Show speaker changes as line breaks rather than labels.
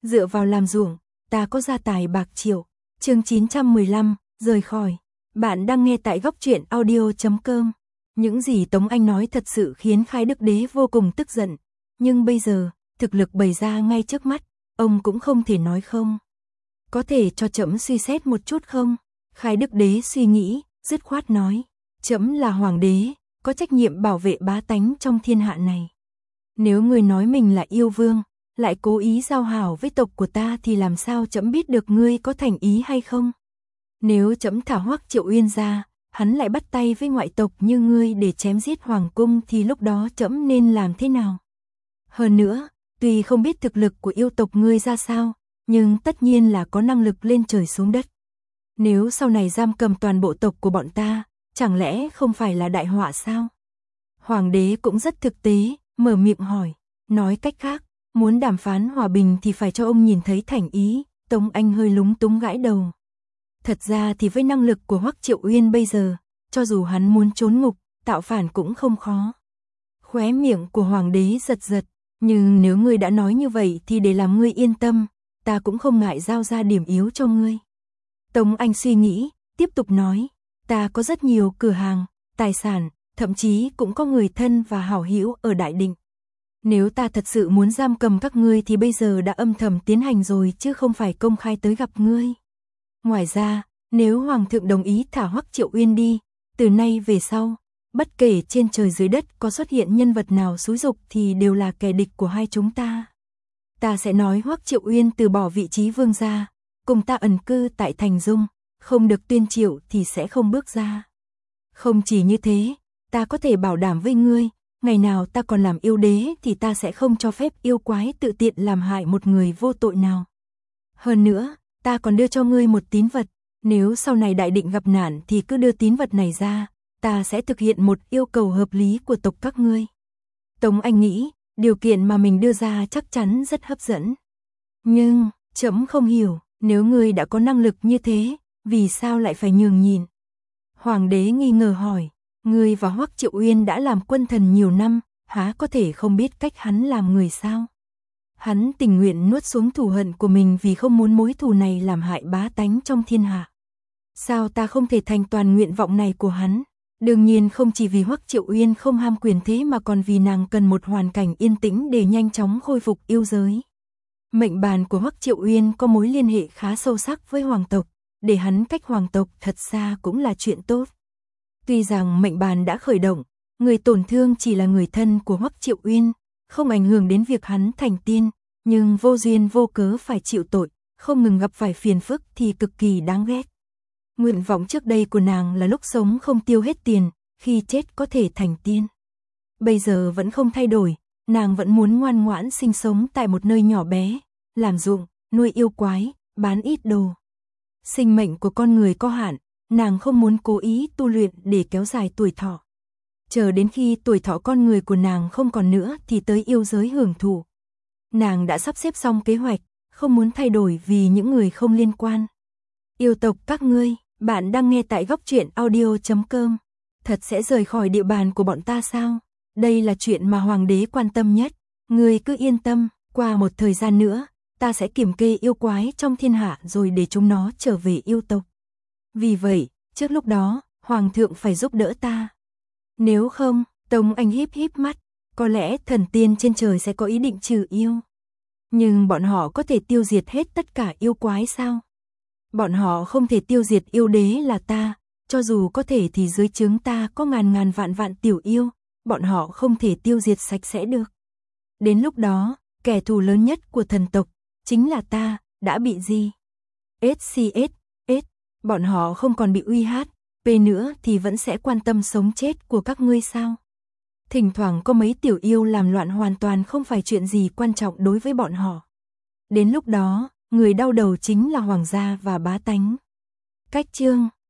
dựa vào làm ruộng, ta có gia tài bạc triệu. Chương 915, rời khỏi. Bạn đang nghe tại góc truyện audio.com. Những gì Tống Anh nói thật sự khiến Khai Đức Đế vô cùng tức giận. Nhưng bây giờ, thực lực bày ra ngay trước mắt, ông cũng không thể nói không. Có thể cho trẫm suy xét một chút không? Khai Đức Đế suy nghĩ, dứt khoát nói. Trẫm là hoàng đế, có trách nhiệm bảo vệ bá tánh trong thiên hạ này. Nếu người nói mình là yêu vương, lại cố ý giao hảo với tộc của ta thì làm sao trẫm biết được ngươi có thành ý hay không? Nếu trẫm thả Hoắc Triệu Uyên ra, hắn lại bắt tay với ngoại tộc như ngươi để chém giết hoàng cung thì lúc đó trẫm nên làm thế nào? Hơn nữa, tuy không biết thực lực của yêu tộc ngươi ra sao, nhưng tất nhiên là có năng lực lên trời xuống đất. Nếu sau này giam cầm toàn bộ tộc của bọn ta, chẳng lẽ không phải là đại họa sao? Hoàng đế cũng rất thực tế, mở miệng hỏi. Nói cách khác, muốn đàm phán hòa bình thì phải cho ông nhìn thấy thành ý. Tống Anh hơi lúng túng gãi đầu. Thật ra thì với năng lực của Hoắc Triệu Uyên bây giờ, cho dù hắn muốn trốn ngục, tạo phản cũng không khó. Khóe miệng của hoàng đế giật giật. Nhưng nếu ngươi đã nói như vậy thì để làm ngươi yên tâm, ta cũng không ngại giao ra điểm yếu cho ngươi. Tống Anh suy nghĩ, tiếp tục nói. Ta có rất nhiều cửa hàng, tài sản, thậm chí cũng có người thân và hảo hữu ở Đại Định. Nếu ta thật sự muốn giam cầm các ngươi thì bây giờ đã âm thầm tiến hành rồi chứ không phải công khai tới gặp ngươi. Ngoài ra, nếu Hoàng thượng đồng ý thả Hoắc Triệu Uyên đi, từ nay về sau, bất kể trên trời dưới đất có xuất hiện nhân vật nào xúi giục thì đều là kẻ địch của hai chúng ta. Ta sẽ nói Hoắc Triệu Uyên từ bỏ vị trí vương gia, cùng ta ẩn cư tại Thành Dung, không được tuyên triệu thì sẽ không bước ra. Không chỉ như thế, ta có thể bảo đảm với ngươi, ngày nào ta còn làm yêu đế thì ta sẽ không cho phép yêu quái tự tiện làm hại một người vô tội nào. Hơn nữa, ta còn đưa cho ngươi một tín vật, nếu sau này Đại Định gặp nạn thì cứ đưa tín vật này ra, ta sẽ thực hiện một yêu cầu hợp lý của tộc các ngươi. Tống Anh nghĩ, điều kiện mà mình đưa ra chắc chắn rất hấp dẫn. Nhưng, trẫm không hiểu, nếu ngươi đã có năng lực như thế, vì sao lại phải nhường nhịn? Hoàng đế nghi ngờ hỏi, ngươi và Hoắc Triệu Uyên đã làm quân thần nhiều năm, há có thể không biết cách hắn làm người sao? Hắn tình nguyện nuốt xuống thù hận của mình vì không muốn mối thù này làm hại bá tánh trong thiên hạ. Sao ta không thể thành toàn nguyện vọng này của hắn? Đương nhiên không chỉ vì Hoắc Triệu Uyên không ham quyền thế mà còn vì nàng cần một hoàn cảnh yên tĩnh để nhanh chóng khôi phục yêu giới. Mệnh bàn của Hoắc Triệu Uyên có mối liên hệ khá sâu sắc với hoàng tộc, để hắn cách hoàng tộc thật xa cũng là chuyện tốt. Tuy rằng mệnh bàn đã khởi động, người tổn thương chỉ là người thân của Hoắc Triệu Uyên, không ảnh hưởng đến việc hắn thành tiên, nhưng vô duyên vô cớ phải chịu tội, không ngừng gặp phải phiền phức thì cực kỳ đáng ghét. Nguyện vọng trước đây của nàng là lúc sống không tiêu hết tiền, khi chết có thể thành tiên. Bây giờ vẫn không thay đổi, nàng vẫn muốn ngoan ngoãn sinh sống tại một nơi nhỏ bé, làm ruộng, nuôi yêu quái, bán ít đồ. Sinh mệnh của con người có hạn, nàng không muốn cố ý tu luyện để kéo dài tuổi thọ. Chờ đến khi tuổi thọ con người của nàng không còn nữa thì tới yêu giới hưởng thụ. Nàng đã sắp xếp xong kế hoạch, không muốn thay đổi vì những người không liên quan. Yêu tộc các ngươi, bạn đang nghe tại góc truyện audio.com. Thật sẽ rời khỏi địa bàn của bọn ta sao? Đây là chuyện mà hoàng đế quan tâm nhất. Ngươi cứ yên tâm, qua một thời gian nữa, ta sẽ kiểm kê yêu quái trong thiên hạ rồi để chúng nó trở về yêu tộc. Vì vậy, trước lúc đó, hoàng thượng phải giúp đỡ ta. Nếu không, Tống Anh híp híp mắt, có lẽ thần tiên trên trời sẽ có ý định trừ yêu. Nhưng bọn họ có thể tiêu diệt hết tất cả yêu quái sao? Bọn họ không thể tiêu diệt yêu đế là ta, cho dù có thể thì dưới trướng ta có ngàn vạn tiểu yêu, bọn họ không thể tiêu diệt sạch sẽ được. Đến lúc đó, kẻ thù lớn nhất của thần tộc, chính là ta, đã bị gì? Bọn họ không còn bị uy hát, nữa thì vẫn sẽ quan tâm sống chết của các ngươi sao? Thỉnh thoảng có mấy tiểu yêu làm loạn hoàn toàn không phải chuyện gì quan trọng đối với bọn họ. Đến lúc đó, người đau đầu chính là hoàng gia và bá tánh. Cách chương